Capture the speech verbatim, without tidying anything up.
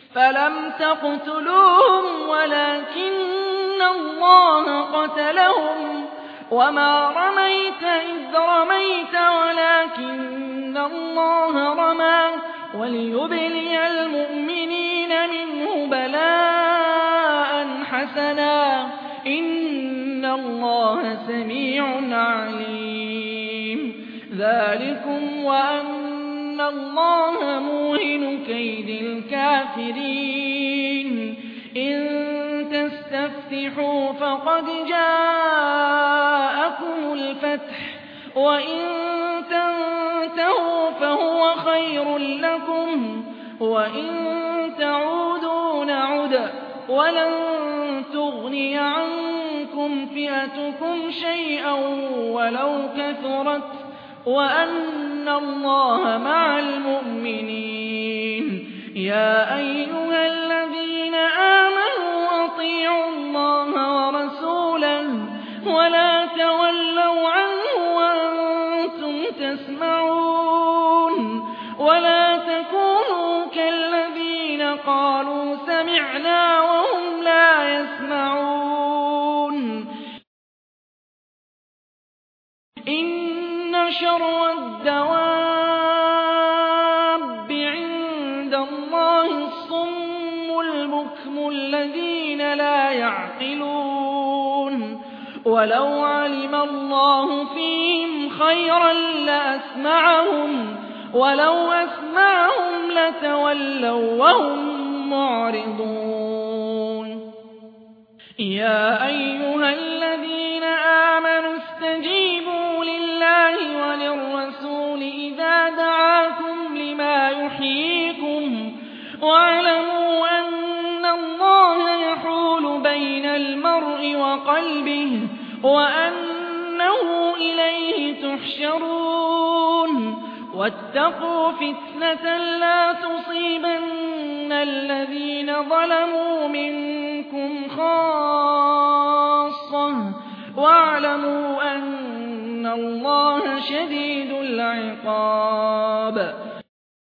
فلم تقتلوهم ولكن الله قتلهم وما رميت إذ رميت ولكن الله رمى وليبلي المؤمنين منه بلاء حسنا إن الله سميع عليم ذلكم وأن الله موهن كيد الكافرين إن تستفتحوا فقد جاءكم الفتح وإن تنتهوا فهو خير لكم وإن تعودوا نعد ولن تغني عنكم فئتكم شيئا ولو كثرت وأن الله مع المؤمنين يا أيها الذين آمنوا أطيعوا الله ورسوله ولا تولوا عنه وأنتم تسمعون ولا تكونوا كالذين قالوا سمعنا وهم لا يسمعون إن شر الدواب عند الله الصم البكم الذين لا يعقلون ولو علم الله فيهم خيرا لأسمعهم ولو أسمعهم لتولوا وهم معرضون يا أيها الذين آمنوا استجيبوا لله وللرسول إذا دعاكم لما يحييكم واعلموا أن الله يحول بين المرء وقلبه وأنه إليه تحشرون واتقوا فتنة لا تصيبن الذين ظلموا منكم خاصة واعلموا أن الله شديد العقاب